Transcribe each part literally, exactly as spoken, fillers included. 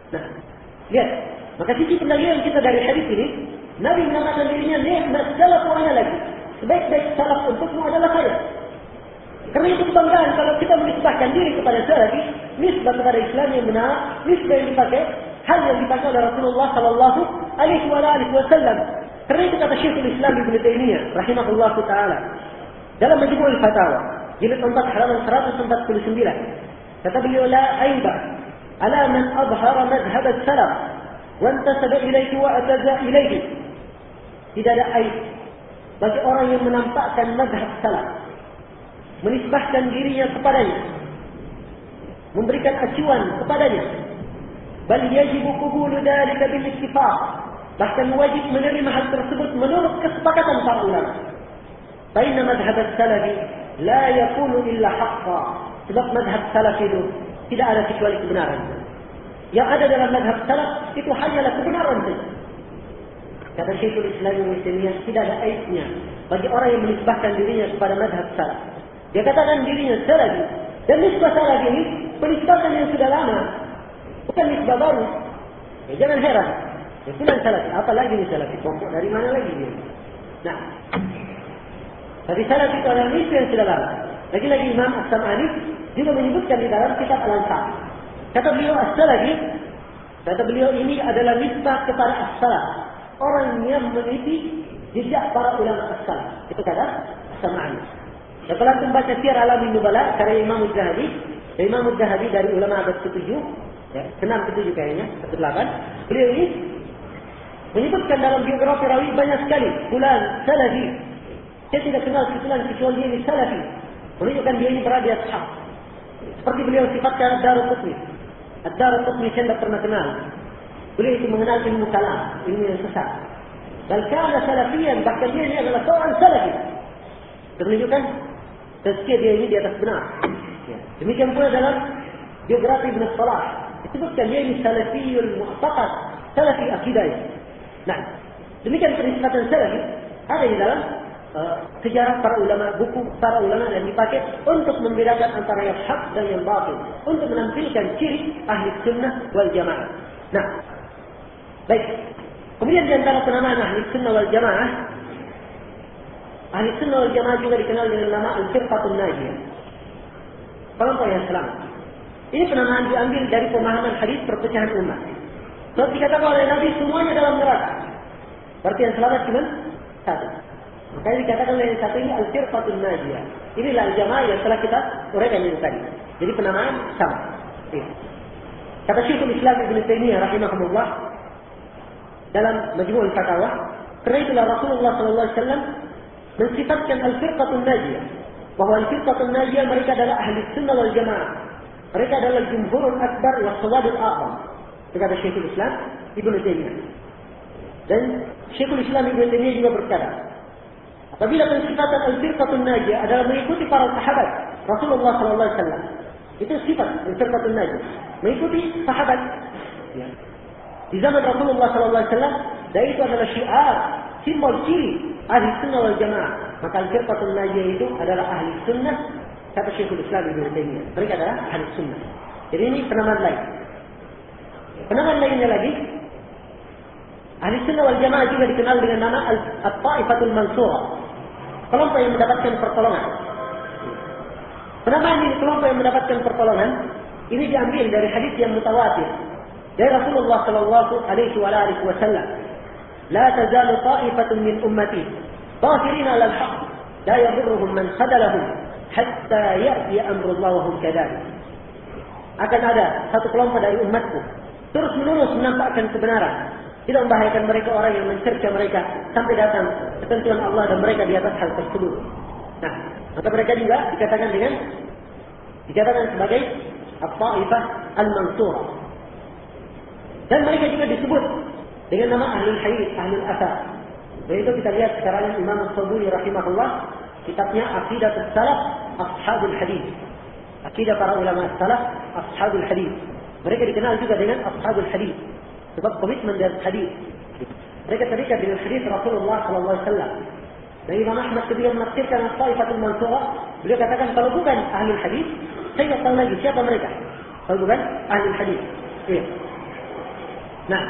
Nah, lihat. Maka sisi pendalilan kita dari hadis ini, Nabi menamakan dirinya ni'mas salafu ana lagi. Sebaik-baik salaf untukmu adalah saya. Karena itu kebanggaan kalau kita menisbahkan diri kepada salafi, nisbah kepada Islam yang benar, nisbah yang dipakai, hal yang dipakai oleh Rasulullah sallallahu alaihi wasallam. Karena itu kata Syekhul Islam Ibnu Taimiyah rahimahullah taala dalam Majmu'ul Fatawa, jilid empat halaman seratus empat puluh sembilan. Kata beliau, la aiba ala man adhara madhhab as-salaf wa intasaba ilaihi wa ataza ilaihi. Tidak ada aib bagi orang yang menampakkan madhab salaf, menisbahkan dirinya kepadanya, memberikan acuan kepadanya. Bal yajibu qubulu dzalika bil ittifaq. Bahkan wajib menerima hal tersebut menurut kesepakatan para ulama. Baina madhhab as-salafi la yaqulu illa haqqa. Sebab madhab salaf itu tidak ada kecuali kebenaran. Yang ada dalam madhab salaf itu hanyalah kebenaran saja. Kata Syekhul Islam Ibnu Taimiyah, tidak ada aibnya bagi orang yang menisbahkan dirinya kepada madhab salaf. Dia katakan dirinya salafi. Dan nisbah salaf ini penisbahan yang sudah lama, bukan nisbah baru. Ya, jangan heran. Ya, bukan salafi. Apa lagi ini salafi? Kelompok dari mana lagi dia? Nah, tapi salaf itu adalah nisbah yang sudah lama. Lagi-lagi Imam As-Sam'ani juga menyebutkan di dalam kitab Al-Ansar. Kata beliau as-salafi, kata beliau ini adalah nisbah kepada as-salaf. Orang yang meniti jejak para ulama as-salaf. Itu kata As-Sam'ani. Dan kalau kita baca Syiar Alamin Nubala karya Imam Az-Zahabi, Imam Az-Zahabi dari ulama abad ketujuh, ya, keenam ketujuh kayaknya, ke delapan. Beliau ini menyebutkan dalam biografi rawi banyak sekali fulan salafi. Saya tidak kenal fulan kecuali dia ini salafi. Menunjukkan dia ini berada di ashab. Seperti beliau sifatkan Ad-Daruqutni. Ad-Daruqutni saya tidak pernah kenal. Beliau itu mengenal ilmu kalam, ilmu yang sesat. Dan kana salafiyan, bahkan dia ini adalah seorang salafi. Menunjukkan tazkiyah dia ini di atas benar. Ya. Demikian pula dalam biografi Ibn Salah, disebutkan dia ini salafiyul mu'taqad, salafi akidah. Nah, demikian penisbatan salafi ada di dalam uh, sejarah para ulama, buku para ulama yang dipakai untuk membedakan antara yang hak dan yang batil, untuk menampilkan ciri ahli sunnah wal jamaah. Nah, baik. Kemudian di antara penamaan ahli sunnah wal jamaah, ahli sunnah wal jamaah juga dikenal dengan nama al-firqatun najiyah, kelompok yang selamat. Ini penamaan diambil dari pemahaman hadis perpecahan umat. Sebab dikatakan oleh Nabi semuanya dalam neraka. Berarti yang selamat cuma satu. Makanya dikatakan oleh yang satu ini al-firqatun najiyah. Inilah al-jamaah yang telah kita uraikan ini tadi. Jadi penamaan sama. Ini. Kata Syekhul Islam Ibnu Taimiyah rahimahullah dalam Majmu'ul Fatawa, karena itulah Rasulullah sallallahu alaihi wasallam mensifatkan al-firqatun najiyah, bahwa al-firqatun najiyah mereka adalah ahli sunnah wal jamaah. Mereka adalah jumhurul akbar wa sawadul a'zam. Kata Syekhul Islam Ibnu Taimiyah. Dan Syekhul Islam Ibnu Taimiyah juga berkata, apabila pensifatan al-firqatun najiyah adalah mengikuti para sahabat Rasulullah sallallahu alaihi wasallam, itu sifat al-firqatun najiyah, mengikuti sahabat. Ya. Di zaman Rasulullah sallallahu alaihi wasallam, dan itu adalah syiar, simbol ciri ahli sunnah wal jamaah. Maka al-firqatun najiyah itu adalah ahli sunnah, kata Syekhul Islam Ibnu Taimiyah. Mereka adalah ahli sunnah. Jadi ini penamaan lain. Penamaan lainnya lagi, ahli sunnah wal jamaah juga dikenal dengan nama al-ta'ifatul mansurah, kelompok yang mendapatkan pertolongan. Penamaan ini kelompok yang mendapatkan pertolongan ini diambil dari hadis yang mutawatir dari Rasulullah sallallahu alaihi wasallam. La tazalu ta'ifatun min ummati zahirina 'alal haqq la yadurruhum man khadalahum hatta ya'ti amrullah wa hum kadzalik. Akan ada satu kelompok dari umatku terus menerus menampakkan kebenaran, tidak membahayakan mereka orang yang mencerca mereka sampai datang ketentuan Allah dan mereka di atas hal tersebut. Nah, maka mereka juga dikatakan dengan dikatakan sebagai at-ta'ifah al-mansurah. Dan mereka juga disebut dengan nama ahlul hadis, ahlul athar. Dan itu kita lihat sekarang Imam As-Sabuni rahimahullah, kitabnya Aqidatus Salaf Ashabul Hadis. Akidah para ulama salaf Ashabul Hadis. Mereka dikenal juga dengan Ashabul Hadis sebab komitmen dari hadis. Mereka terikat dengan hadis Rasulullah sallallahu alaihi wasallam. Dan Imam Ahmad ketika menafsirkan At-Taifatul Mansurah, beliau katakan kalau bukan ahlul hadis, saya tidak tahu lagi siapa mereka. Kalau bukan ahlul hadis. Iya. Nah,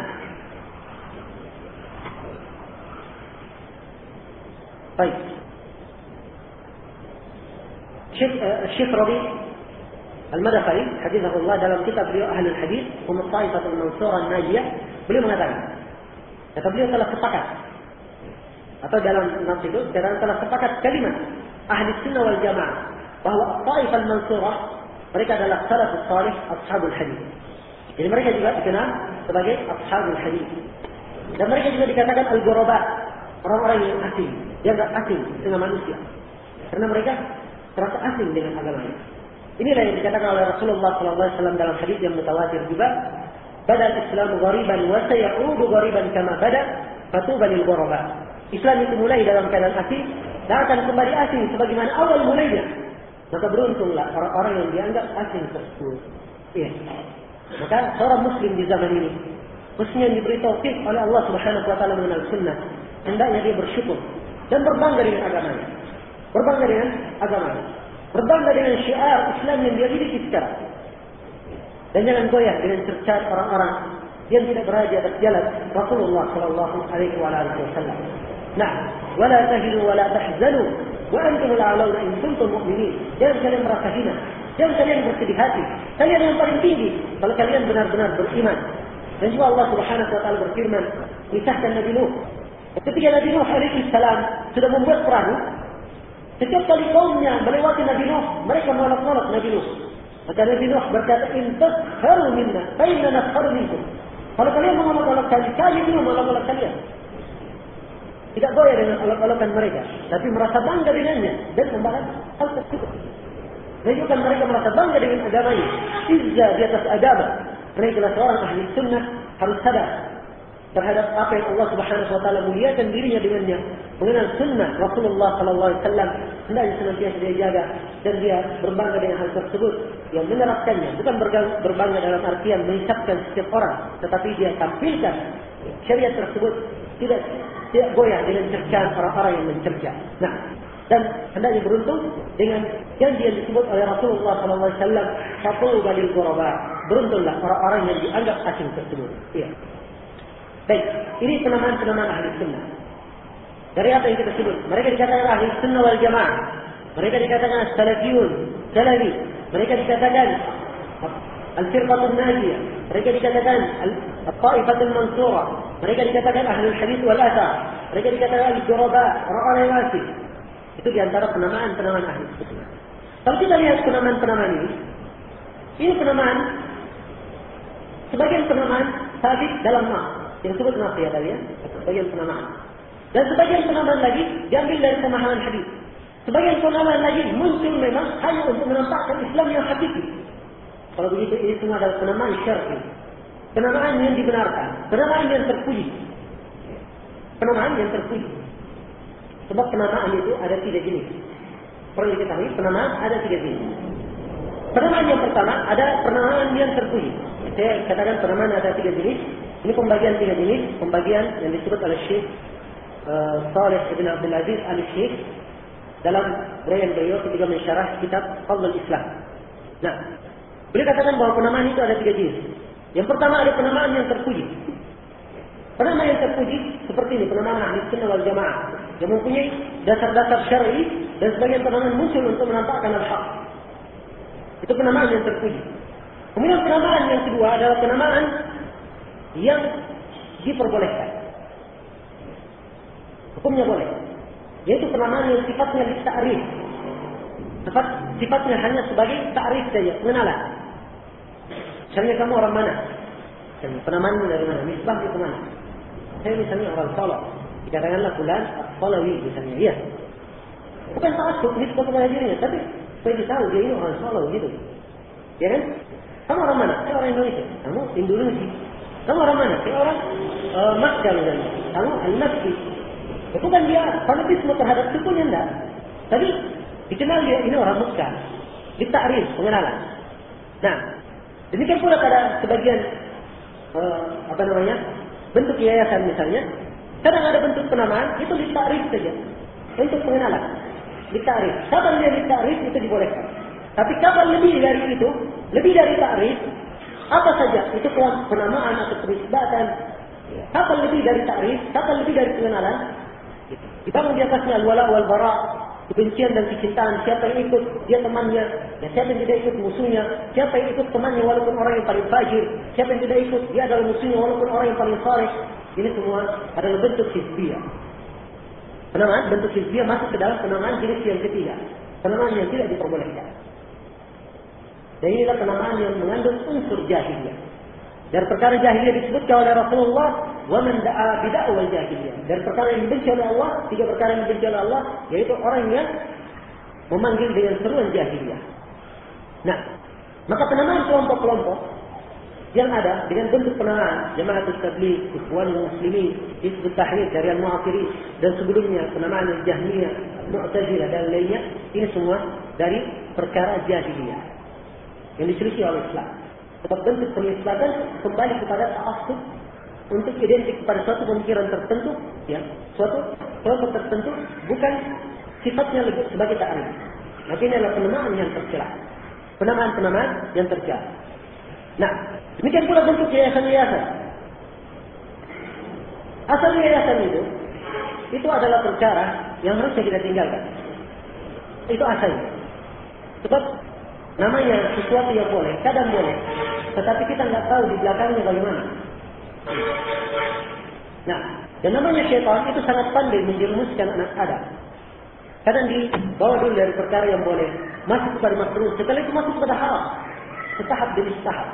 baik. Syekh uh, Syekh Rabi Al-Madkhali hafizahullah dalam kitab beliau Ahlul Hadis wa Ta'ifatul Mansurah Najiyah, beliau mengatakan, kata beliau telah sepakat, atau dalam nas itu telah sepakat kalimat Ahli Sunnah wal Jamaah bahwa Ta'ifah Al-Mansurah mereka adalah salafus salih ashabul hadis. Jadi mereka juga dikenal sebagai ashabul hadis. Dan mereka juga dikatakan al-ghuraba, orang-orang yang asing, yang enggak asing dengan manusia. Karena mereka terasa asing dengan agamanya. Inilah yang dikatakan oleh Rasulullah sallallahu alaihi wasallam dalam hadis yang mutawatir juga, "Bada al-Islamu ghariban wa sayaudu ghariban kama bada, fatuba lil ghuraba." Islam itu mulai dalam keadaan asing dan akan kembali asing sebagaimana awal mulainya. Maka beruntunglah orang-orang yang dianggap asing tersebut. Iya. Maka seorang muslim di zaman ini, khususnya yang diberi taufik oleh Allah Subhanahu wa taala mengenal sunnah, hendaknya dia bersyukur dan berbangga dengan agamanya. Berbangga dengan agamanya. Berbangga dengan syiar Islam yang dia miliki sekarang. Dan jangan goyah dengan cercaan orang-orang yang tidak berada di atas jalan Rasulullah sallallahu alaihi wasallam. Nah, wala tahinu wala tahzanu wa antum al-a'launa in kuntum mu'minin. Jangan kalian merasa hina, jangan kalian bersedih hati. Kalian yang paling tinggi kalau kalian benar-benar beriman. Dan juga Allah Subhanahu wa taala berfirman, kisahkan Nabi Nuh. Ketika Nabi Nuh alaihi salam sudah membuat perahu, setiap kali kaumnya melewati Nabi Nuh, mereka menolak-nolak Nabi Nuh. Maka Nabi Nuh berkata, "In tasharu minna, fa inna nasharu minkum." Kalau kalian menolak-nolak kami, kami juga menolak-nolak kalian. Tidak goyah dengan olok-olokan mereka, tapi merasa bangga dengannya dan membahas hal tersebut. Menunjukkan mereka merasa bangga dengan agamanya, izzah di atas agama. Mereka adalah seorang ahli sunnah harus sadar terhadap apa yang Allah Subhanahu wa taala muliakan dirinya dengannya, mengenal sunnah Rasulullah sallallahu alaihi wasallam, hendaknya senantiasa dia jaga dan dia berbangga dengan hal tersebut, yang menerapkannya, bukan berbangga dalam artian menisabkan setiap orang, tetapi dia tampilkan syariat tersebut tidak tidak goyah dengan cercaan orang-orang yang mencerca. Nah, dan hendaknya beruntung dengan yang dia disebut oleh Rasulullah sallallahu alaihi wasallam, fatuba lil ghuraba. Beruntunglah orang-orang yang dianggap asing tersebut. Iya. Baik, ini penamaan-penamaan ahli sunnah. Dari apa yang kita sebut? Mereka dikatakan ahli sunnah wal jamaah. Mereka dikatakan salafiyun, salafi. Mereka dikatakan al-firqatul najiyah. Mereka dikatakan al-ta'ifatul mansurah. Mereka dikatakan ahlul hadis wal athar. Mereka dikatakan al-ghuraba, orang-orang yang asing. Itu diantara penamaan-penamaan ahli sunnah. Kalau kita lihat penamaan-penamaan ini, ini penamaan, sebagian penamaan sabit dalam nas, yang disebut nas ya tadi ya, sebagian penamaan. Dan sebagian penamaan lagi diambil dari pemahaman hadis. Sebagian penamaan lagi muncul memang hanya untuk menampakkan Islam yang hakiki. Kalau begitu ini semua adalah penamaan syar'i, penamaan yang dibenarkan, penamaan yang terpuji, penamaan yang terpuji. Sebab penamaan itu ada tiga jenis. Perlu diketahui penamaan ada tiga jenis. Penamaan yang pertama ada penamaan yang terpuji. Saya katakan penamaan ada tiga jenis. Ini pembagian tiga jenis, pembagian yang disebut oleh Syekh uh, Saleh Ibn Abdul Aziz Al-Syekh dalam uraian beliau ketika mensyarah kitab Fadlul Islam. Nah, beliau katakan bahwa penamaan itu ada tiga jenis. Yang pertama ada penamaan yang terpuji. Penamaan yang terpuji seperti ini, penamaan ahli sunnah wal jamaah yang mempunyai dasar-dasar syar'i dan sebagian penamaan muncul untuk menampakkan al-haq. Itu penamaan yang terpuji. Kemudian penamaan yang kedua adalah penamaan yang diperbolehkan. Hukumnya boleh. Yaitu penamaan yang sifatnya ta'rif. Sifat, sifatnya hanya sebagai ta'rif saja, pengenalan. Misalnya kamu orang mana? Penamaanmu dari mana? Misbah itu mana? Saya misalnya orang Solo. Dikatakanlah fulan Solawi misalnya. Iya. Bukan ta'assub nisbah kepada dirinya, tapi saya tahu dia ini orang Solo gitu. Ya kan? Kamu orang mana? Saya orang Indonesia. Kamu Indonesia. Kamu orang mana? Saya orang uh, Makkah misalnya. Kamu Al-Makki. Itu kan dia fanatisme terhadap sukunya enggak. Tapi dikenal dia ini orang Makkah. Ditakrif, pengenalan. Nah, demikian pula pada sebagian uh, apa namanya? Bentuk yayasan misalnya, kadang ada bentuk penamaan itu ditakrif saja. Untuk pengenalan. Ditakrif. Kapan dia ditakrif itu dibolehkan. Tapi kapan lebih dari itu, lebih dari takrif, Apa saja itu penamaan atau penisbatan. Kapan lebih dari takrif, kapan lebih dari pengenalan. Dibangun di atasnya al-wala wal-bara, kebencian dan kecintaan. Siapa yang ikut, dia temannya. Ya, siapa yang tidak ikut, musuhnya. Siapa yang ikut, temannya walaupun orang yang paling fajir. Siapa yang tidak ikut, dia adalah musuhnya walaupun orang yang paling saleh. Ini semua adalah bentuk hizbiyah. Penamaan bentuk hizbiyah masuk ke dalam penamaan jenis yang ketiga. Penamaan yang tidak diperbolehkan. Dan inilah penamaan yang mengandung unsur jahiliyah. Dari perkara jahiliyah disebutkan oleh Rasulullah, wa man da'a bid'awal jahiliyah. Dari perkara yang dibenci oleh Allah, tiga perkara yang dibenci oleh Allah, yaitu orang yang memanggil dengan seruan jahiliyah. Nah, maka penamaan kelompok-kelompok yang ada dengan bentuk penamaan Jamaatul Tabligh, Ikhwanul Muslimin, Hizbut Tahrir, Jariah Mu'afirin, dan sebelumnya penamaan Jahmiyah, Mu'tazilah dan lainnya, ini semua dari perkara jahiliyah yang diselisih oleh Islam. Sebab bentuk penisbatan kembali kepada ta'assub untuk identik kepada suatu pemikiran tertentu, ya, suatu kelompok tertentu, bukan sifatnya lebih sebagai ta'arif. Maka ini adalah penamaan yang tercela, penamaan-penamaan yang tercela. Nah, demikian pula bentuk yayasan-yayasan. Asal yayasan itu, itu adalah perkara yang harusnya kita tinggalkan. Itu asalnya. Sebab namanya sesuatu yang boleh, kadang boleh, tetapi kita nggak tahu di belakangnya bagaimana. Nah, dan namanya syaitan itu sangat pandai menjerumuskan anak Adam. Kadang dibawa dulu dari perkara yang boleh, masuk kepada makruh, setelah itu masuk kepada haram, setahap demi setahap.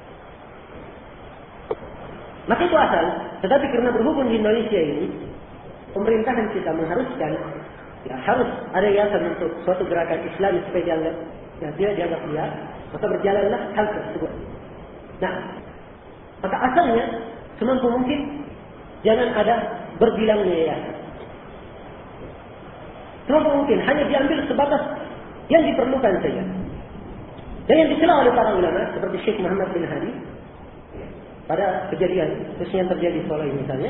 Maka itu asal, tetapi karena berhubung di Indonesia ini, pemerintahan kita mengharuskan, ya, harus ada yayasan untuk suatu gerakan Islam supaya dianggap, ya, dia dianggap liar, maka berjalanlah hal tersebut. Nah, maka asalnya semampu mungkin jangan ada berbilangnya yayasan. Semampu mungkin hanya diambil sebatas yang diperlukan saja. Dan yang dicela oleh para ulama seperti Syekh Muhammad bin Hadi pada kejadian khususnya yang terjadi soal ini misalnya,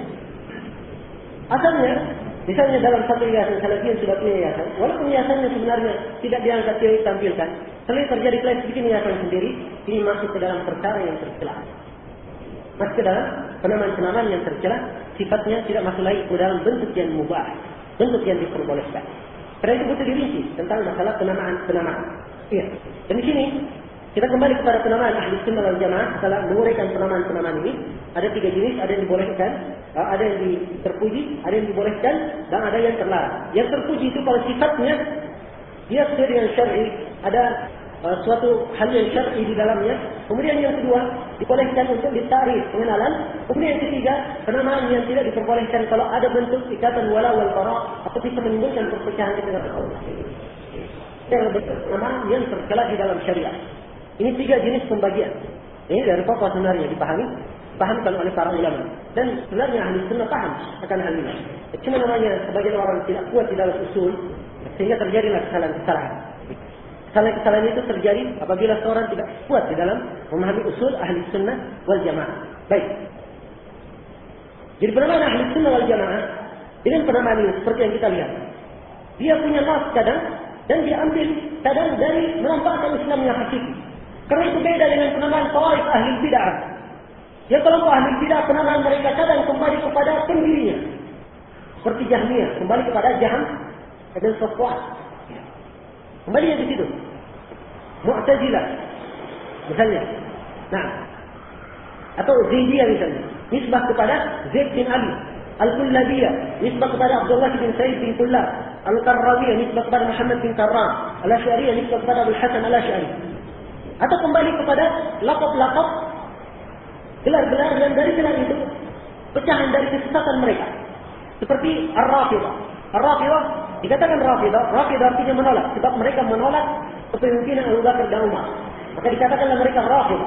asalnya misalnya dalam satu yayasan Salafiyin sudah punya yayasan, walaupun yayasannya sebenarnya tidak diangkat ditampilkan, setelah terjadi klaim bikin yayasan sendiri, ini masuk ke dalam perkara yang tercela. Masuk ke dalam penamaan-penamaan yang tercela, sifatnya tidak masuk lagi ke dalam bentuk yang mubah, bentuk yang diperbolehkan. Karena itu butuh dirinci tentang masalah penamaan-penamaan. Iya. Dan di sini kita kembali kepada penamaan Ahli Sunnah wal Jamaah. Setelah menguraikan penamaan-penamaan ini, ada tiga jenis, ada yang dibolehkan, ada yang terpuji, ada yang dibolehkan, dan ada yang terlarang. Yang terpuji itu kalau sifatnya dia sesuai dengan syar'i, ada uh, suatu hal yang syar'i di dalamnya. Kemudian yang kedua, dibolehkan untuk ditarikh pengenalan. Kemudian yang ketiga, penamaan yang tidak diperbolehkan kalau ada bentuk ikatan wala wal bara atau bisa menimbulkan perpecahan di tengah orang. Yang bentuk penamaan yang tercela di dalam syariat. Ini tiga jenis pembagian. Ini dari pokok sebenarnya dipahami, dipahamkan oleh para ulama. Dan sebenarnya ahli sunnah paham akan hal ini. Cuma namanya sebagian orang tidak kuat di dalam usul, sehingga terjadilah kesalahan-kesalahan. Kesalahan-kesalahan itu terjadi apabila seorang tidak kuat di dalam memahami usul ahli sunnah wal jamaah. Baik. Jadi penamaan ahli sunnah wal jamaah dengan penamaan ini seperti yang kita lihat. Dia punya nas kadang dan dia ambil kadang dari menampakkan Islam yang hakiki. Karena itu beda dengan penamaan tawaif ahli bid'ah. Ya kalau ahli bid'ah penamaan mereka kadang kembali kepada pendirinya. Seperti Jahmiyah, kembali kepada Jahm dan Safwan. Kembali di situ. Mu'tazilah misalnya. Nah, atau Zaidiyah misalnya, nisbah kepada Zaid bin Ali. Al-Kullabiyah, nisbah kepada Abdullah bin Said bin Kullab. Al-Qarrawiyah, nisbah kepada Muhammad bin Karram. Al-Asy'ariyah, nisbah kepada Abu Hasan Al-Asy'ari. Atau kembali kepada lakop-lakop, gelar-gelar yang dari gelar itu pecahan dari kesesatan mereka. Seperti Ar-Rafidah. Ar-Rafidah dikatakan Rafidah, Rafidah artinya menolak, sebab mereka menolak kepemimpinan Abu Bakar dan Umar. Maka dikatakanlah mereka Rafidah.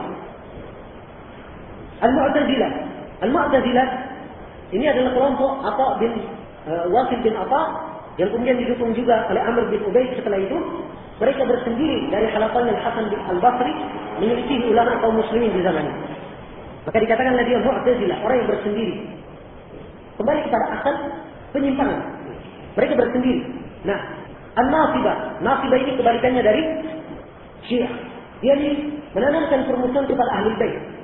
Al-Mu'tazilah. Al-Mu'tazilah ini adalah kelompok Atha bin uh, Wasil bin Atha yang kemudian didukung juga oleh Amr bin Ubaid. Setelah itu mereka bersendiri dari halaman Al-Hasan bin Al-Basri menyelidiki ulama kaum muslimin di zaman itu. Maka dikatakanlah dia Mu'tazilah, orang yang bersendiri. Kembali kepada asal penyimpangan. Mereka bersendiri. Nah, An-Nasibah. Nasibah ini kebalikannya dari Syiah. Dia ini menanamkan permusuhan kepada Ahlul Bait.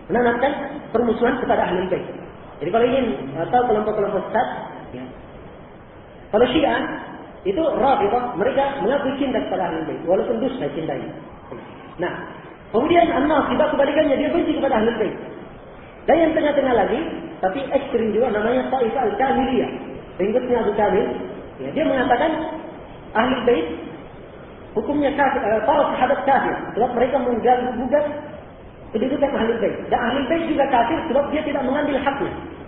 menanamkan permusuhan kepada Ahlul Bait. Jadi kalau ingin tahu kelompok-kelompok sesat, ya. Kalau Syiah itu Rafidhah, mereka mengaku cinta kepada Ahlul Bait walaupun dusta cintanya. Nah, kemudian An-Nasibah kebalikannya, dia benci kepada Ahlul Bait. Dan yang tengah-tengah lagi, tapi ekstrim juga, namanya Taifah Al-Kamiliyah. Pengikutnya Abu Kamil, ya, dia mengatakan Ahlul Bait hukumnya kafir, para sahabat kafir sebab mereka mengganggu-gugat kedudukan Ahlul Bait. Dan Ahlul Bait juga kafir sebab dia tidak mengambil haknya.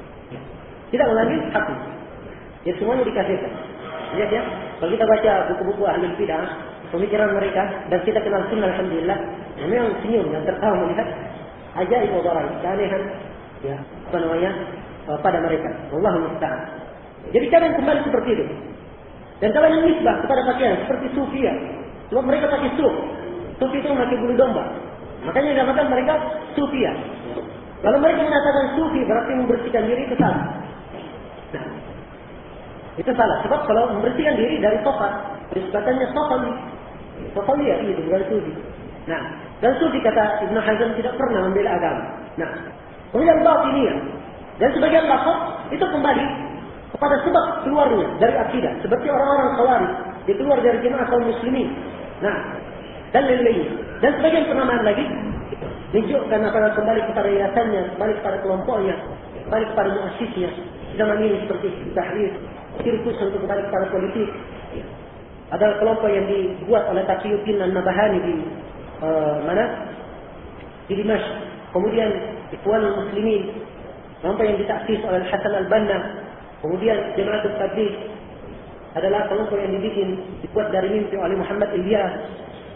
Tidak mengambil haknya. Ya, semuanya dikafirkan. Lihat ya, kalau kita baca buku-buku Ahlul Bidah, pemikiran mereka, dan kita kenal sunnah, alhamdulillah, ya, memang senyum dan tertawa melihat ajaib wa dharai, keanehan, ya, apa namanya, pada mereka. Wallahu musta'an. Jadi jangan kembali seperti itu. Dan kalau yang nisbah kepada pakaian seperti Sufia, sebab mereka pakai suf. Suf itu memakai bulu domba. Makanya dinamakan mereka Sufia. Kalau mereka mengatakan Sufi berarti membersihkan diri, itu salah. Nah, itu salah. Sebab kalau membersihkan diri dari sofa, disebutkannya sofali. Sofali ya, itu bukan Sufi. Nah, dan Sufi kata Ibn Hazm tidak pernah membela agama. Nah, kemudian batiniyah. Dan sebagian lafaz itu kembali kepada sebab keluarnya dari akidah. Seperti orang-orang Khawarij, dia keluar dari jemaah kaum muslimin. Nah, dan lain-lain. Dan sebagian penamaan lagi menunjukkan akan kembali kepada yayasannya, kembali kepada kelompoknya, kembali kepada muassisnya. Zaman ini seperti Tahrir, sirkus untuk kembali kepada politik. Ada kelompok yang dibuat oleh Taqiyuddin An-Nabahani di uh, mana? Di Dimashq. Kemudian Ikhwanul Muslimin, kelompok yang ditaksis oleh Hasan Al-Banna. Kemudian Jamaatul Tabligh adalah kelompok yang dibikin, dibuat dari mimpi oleh Muhammad Ilyas.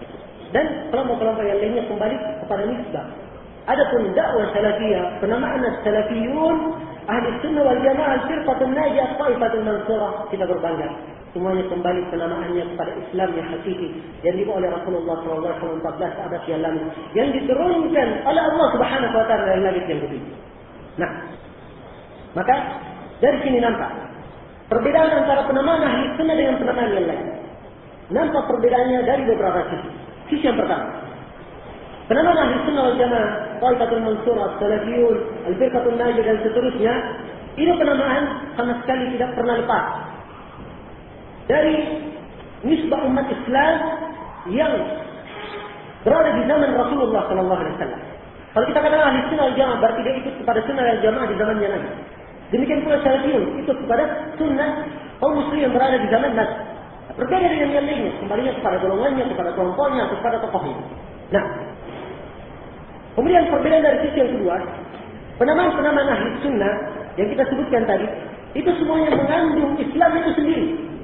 Dan kelompok-kelompok yang lainnya kembali kepada nisbah. Adapun dakwah salafiyah, penamaan salafiyun, ahli sunnah wal jamaah, al-firqatul najiyah, taifatul mansurah, kita berbangga. Semuanya kembali penamaannya kepada Islam yang hakiki yang dibawa oleh Rasulullah shallallahu alaihi wasallam empat belas abad yang lalu, yang diturunkan oleh Allah Subhanahu wa taala dari nabi yang begitu. Nah, maka dari sini nampak perbedaan antara penamaan ahli sunnah dengan penamaan yang lain. Nampak perbedaannya dari beberapa sisi. Sisi yang pertama, penamaan ahli sunnah wal jamaah, taifatul mansurah, salafiyun, al-firqatul najiyah dan seterusnya, ini penamaan sama sekali tidak pernah lepas dari nisbah umat Islam yang berada di zaman Rasulullah shallallahu alaihi wasallam. Kalau kita katakan ahli sunnah wal jamaah, berarti dia ikut kepada sunnah wal jamaah di zamannya Nabi. Demikian pula salafiyun ikut kepada sunnah kaum muslim yang berada di zaman Nabi. Berbeda dengan yang lainnya, kembalinya kepada golongannya, kepada kelompoknya, atau kepada tokohnya. Nah, kemudian perbedaan dari sisi yang kedua, penamaan-penamaan ahli sunnah yang kita sebutkan tadi, itu semuanya mengandung Islam itu sendiri.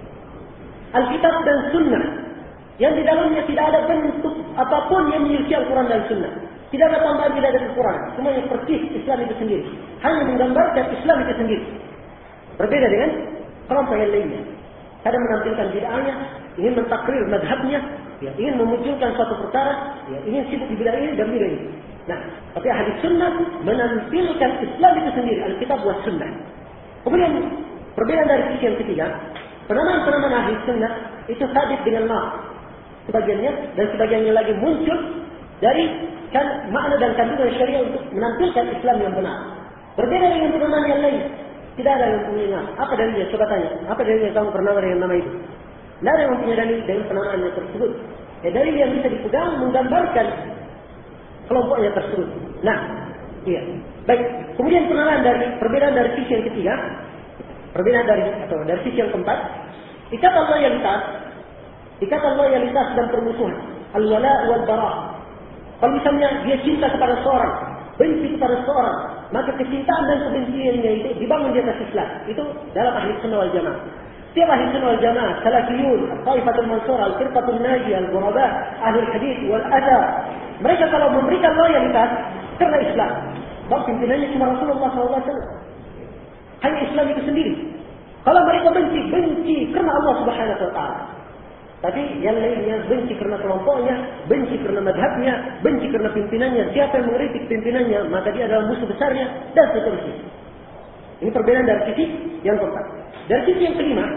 Alkitab dan sunnah, yang di dalamnya tidak ada bentuk apapun yang menyelisih Al-Quran dan sunnah. Tidak ada tambahan, tidak ada kekurangan. Semuanya persis Islam itu sendiri. Hanya menggambarkan Islam itu sendiri. Berbeda dengan kelompok yang lainnya. Kadang menampilkan bid'ahnya, ingin mentakrir madhabnya, ya, ingin memunculkan suatu perkara, ya, ingin sibuk di bid'ah ini dan bid'ah ini. Nah, tapi ahli sunnah menampilkan Islam itu sendiri, Alkitab wa sunnah. Kemudian perbedaan dari sisi yang ketiga, penamaan-penamaan ahli sunnah itu sabit dengan ma'. Sebagiannya dan sebagiannya lagi muncul dari kan makna dan kandungan syariah untuk menampilkan Islam yang benar. Berbeda dengan penamaan yang lain. Tidak ada yang punya. Apa dalilnya? Coba tanya. Apa dalilnya kamu pernah dengan nama itu? Tidak ada yang punya dalil dengan penamaannya tersebut. Ya, dalil yang bisa dipegang menggambarkan kelompoknya tersebut. Nah, iya. Baik. Kemudian penamaan dari perbedaan dari sisi yang ketiga, perbedaan dari atau dari sisi yang keempat, ikatan loyalitas, ikatan loyalitas dan permusuhan, al-wala wal bara. Kalau misalnya dia cinta kepada seorang, benci kepada seorang, maka kecintaan dan kebenciannya itu dibangun di atas Islam. Itu dalam ahli sunnah wal jamaah. Setiap ahli sunnah wal jamaah, salafiyun, taifatul mansurah, al-firqatul najiyah, al-ghuraba, ahli hadits wal adab, mereka kalau memberikan loyalitas karena Islam, bahwa pimpinannya cuma Rasulullah shallallahu alaihi wasallam. Hanya Islam itu sendiri. Kalau mereka benci, benci karena Allah Subhanahu wa taala. Tapi yang lainnya benci karena kelompoknya, benci karena madhabnya, benci karena pimpinannya. Siapa yang mengkritik pimpinannya, maka dia adalah musuh besarnya, dan seterusnya. Ini perbedaan dari sisi yang keempat. Dari sisi yang kelima,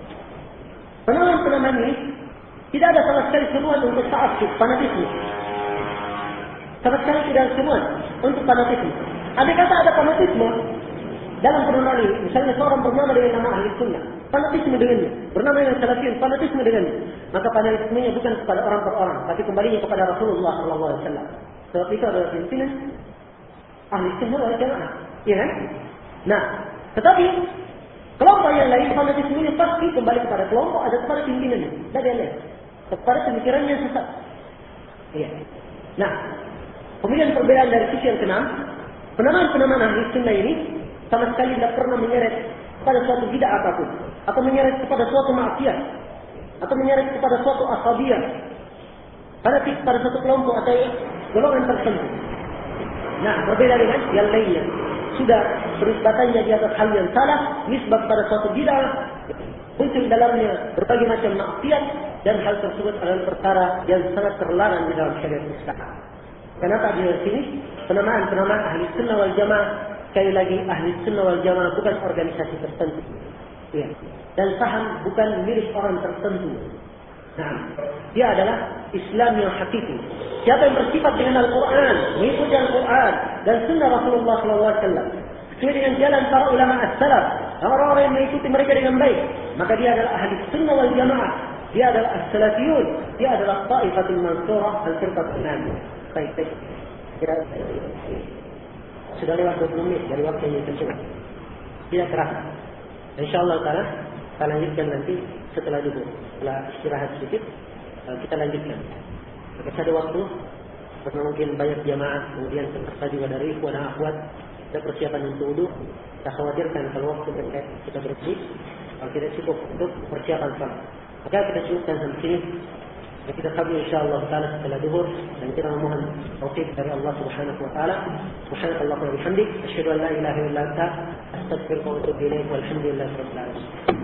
penamaan-penamaan ini tidak ada sama sekali seruan untuk ta'assub, fanatisme. Sama sekali tidak ada seruan untuk fanatisme. Andai kata ada fanatisme dalam bernama ini, misalnya seorang bernama dengan nama ahli sunnah, fanatisme dengannya, bernama dengan salafiyun, fanatisme dengannya, maka fanatismenya bukan kepada orang per orang, tapi kembalinya kepada Rasulullah Sallallahu Alaihi Wasallam. Sebab itu adalah pimpinan ahli sunnah wal jamaah, ya kan? Nah, tetapi kelompok yang lain fanatismenya pasti kembali kepada kelompok ada kepada pimpinannya, tidak ada yang lain, kepada pemikirannya yang sesat. Iya. Nah, kemudian perbedaan dari sisi yang keenam, penamaan-penamaan ahli sunnah ini sama sekali tidak pernah menyeret kepada suatu bid'ah apapun, atau menyeret kepada suatu maksiat, atau menyeret kepada suatu asabiyah, fanatik pada suatu kelompok atau golongan tertentu. Nah, berbeda dengan yang lainnya, sudah berisbatannya di atas hal yang salah, nisbah pada suatu bid'ah, muncul dalamnya berbagai macam maksiat, dan hal tersebut adalah perkara yang sangat terlarang di dalam syariat Islam. Kenapa di sini penamaan-penamaan ahli sunnah wal jamaah? Sekali lagi, ahli sunnah wal jamaah bukan organisasi tertentu, ya. Dan paham bukan milik orang tertentu. Nah, dia adalah Islam yang hakiki. Siapa yang bersifat dengan Al-Quran, mengikuti Al-Quran dan sunnah Rasulullah Sallallahu Alaihi Wasallam, sesuai dengan jalan para ulama as-salaf, orang-orang yang mengikuti mereka dengan baik, maka dia adalah ahli sunnah wal jamaah. Dia adalah as-salafiyun. Dia adalah ta'ifatul mansurah al-firqatul najiyah. Baik, baik. Kira sudah lewat dua puluh menit dari waktu yang tersebut. Tidak terasa. InsyaAllah ta'ala kita lanjutkan nanti setelah dulu. Setelah istirahat sedikit, kita lanjutkan. Jika ada waktu, karena mungkin banyak jamaah, kemudian terserta juga dari ikhwan dan akhwat, kita persiapan untuk wudu. Kita khawatirkan kalau waktu kita berhenti, kalau tidak cukup untuk persiapan salat. Maka kita cukupkan sampai sini. Kita sambung insyaallah taala setelah zuhur dan kita memohon taufik dari Allah Subhanahu wa taala. Subhanakallahumma wa bihamdik, asyhadu an la ilaha illa anta, astaghfiruka wa atubu ilaik. Walhamdulillahirabbil alamin.